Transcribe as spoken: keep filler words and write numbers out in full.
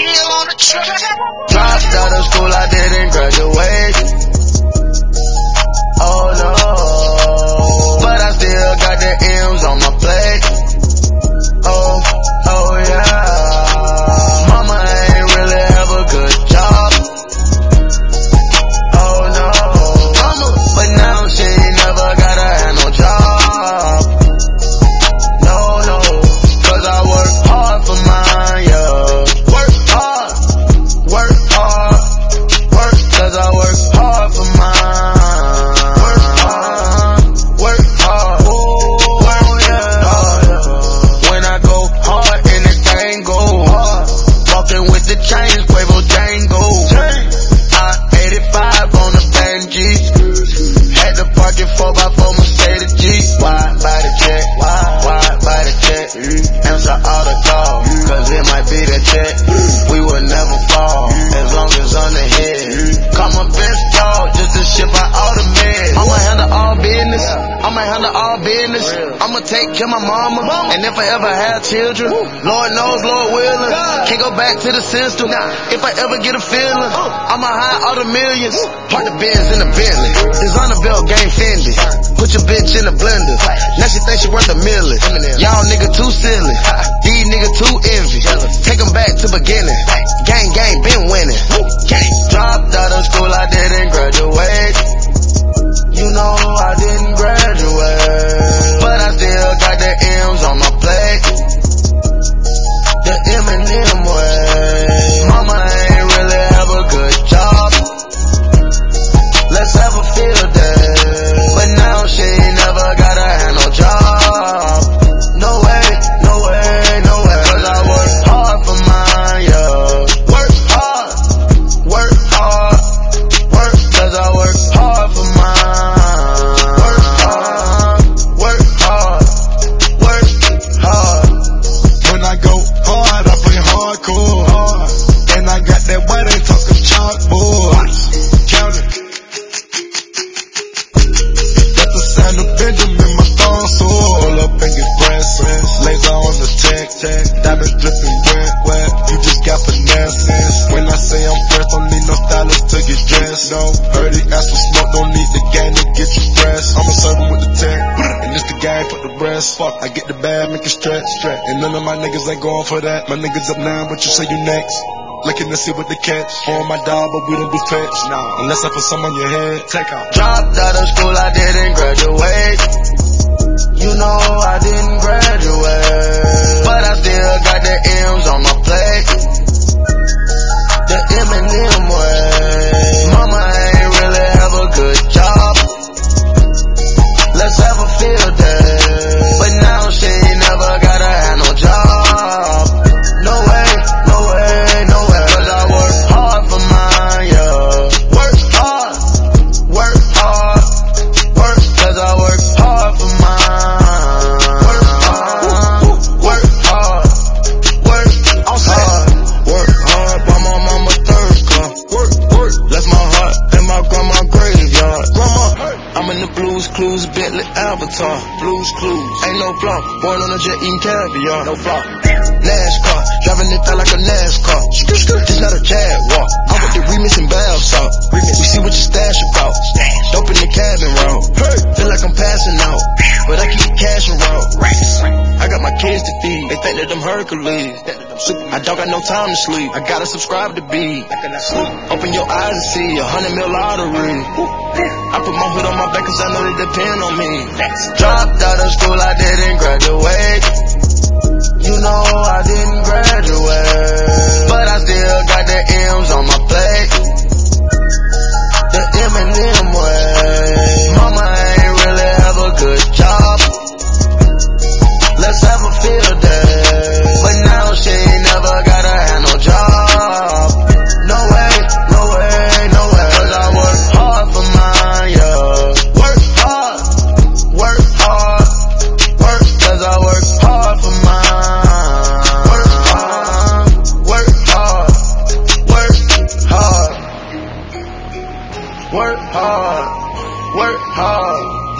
Still on the track. Dropped out of school, I didn't graduate. Oh no, but I still got the M's on my plate. Oh, oh yeah. Mama ain't really have a good job. Oh no, mama, but now she ain't never gotta have no job. No, no, cause I work hard for mine, yeah. Work hard, work hard, work, cause I work hard for mine. Work hard, work hard, work, yeah, hard. When I go hard, anything go hard. Walking with the chains, Quavo Django. I eighty-five on the Benji. Had to park it four by four Mercedes G. Why buy the jet? Why, why buy the jet? Answer all the calls, cause it might be the jet. We will never fall, as long as on the head. Call my best dog, just to ship out all the meds. I'ma handle all business, I'ma handle all business. I'ma take care of my mama, and if I ever have children, Lord knows, Lord willing, can't go back to the system. If I ever get a feeling, I'ma hide all the millions. Park the Benz in the Bentley, designer belt game Fendi. Put your bitch in the blender, now she think she worth a million. Y'all nigga too silly, these nigga too envy. Take them back to beginning, gang gang been winning. Dropped out of school, I didn't graduate. You know I didn't graduate, but I still got the M's on my plate. The Eminem way. Mama ain't really have a good job. Let's have a field day, but now she ain't never gotta have no job. No way, no way, no way. Cause I work hard for mine, yeah. Work hard, work hard, work. Cause I work hard for mine. Work hard, work hard, work hard. When I go hard, I play hardcore. Hard. And I got that white and talk of chalkboard. Count it. Got the sound of Benjamin, my thumb sword. Pull up and get pressed. Laser on the tech, tech. Diamonds dripping wet, wet. You just got finesses. When I say I'm fresh, don't need no stylist to get dressed. No, heard he asked for smoke, don't need the gang to get you pressed. I'ma serve him with the tech. And this the gang for the breast. Fuck, I get the bag, make it stretch, stretch. And none of my niggas ain't going for that. My niggas up now, but you say you next. Looking to see what the catch. On my dog, but we don't do fetch. Nah, unless I put some on your head. Take off. Dropped out of school, I didn't graduate. You know I didn't graduate, but I still got the M's on my plate. The Eminem way. Mama ain't really have a good job. Let's have a field day, but now she ain't never gotta have no job. No way, no way, no way. Cause I work hard for mine, yeah. Work hard, work hard, work. Cause I work hard for mine. Work hard, work hard, work hard. Work hard by my mama third car. Work, work. Left my heart in my grandma graveyard. Grandma, I'm in the Blues Clues, Bentley Avatar. Blues Clues, ain't no flop. Born on a jet eating caviar, no flop. NASCAR, driving it out like a NASCAR. This not a Jaguar. I'm with the remix and bath salt. We see what your stash about. Dope in the cabin roll. Feel like I'm passing out, but I keep cash and roll. I got my kids to feed. They think that I'm Hercules. I don't got no time to sleep. I gotta subscribe to B. Open your eyes and see a hundred mil lottery. I put my hood on my back cause I know they depend on me. Dropped out of school, I didn't graduate. You know I didn't graduate, but I still got the M's on my plate. The Eminem way. Mama ain't really have a good job. Let's have a field day, but now she ain't never gotta have no job. No way, no way, no way. Cause I work hard for mine, yeah. Work hard, work hard, work. Cause I work hard for mine. Work hard, work hard, work hard. Work hard, work hard.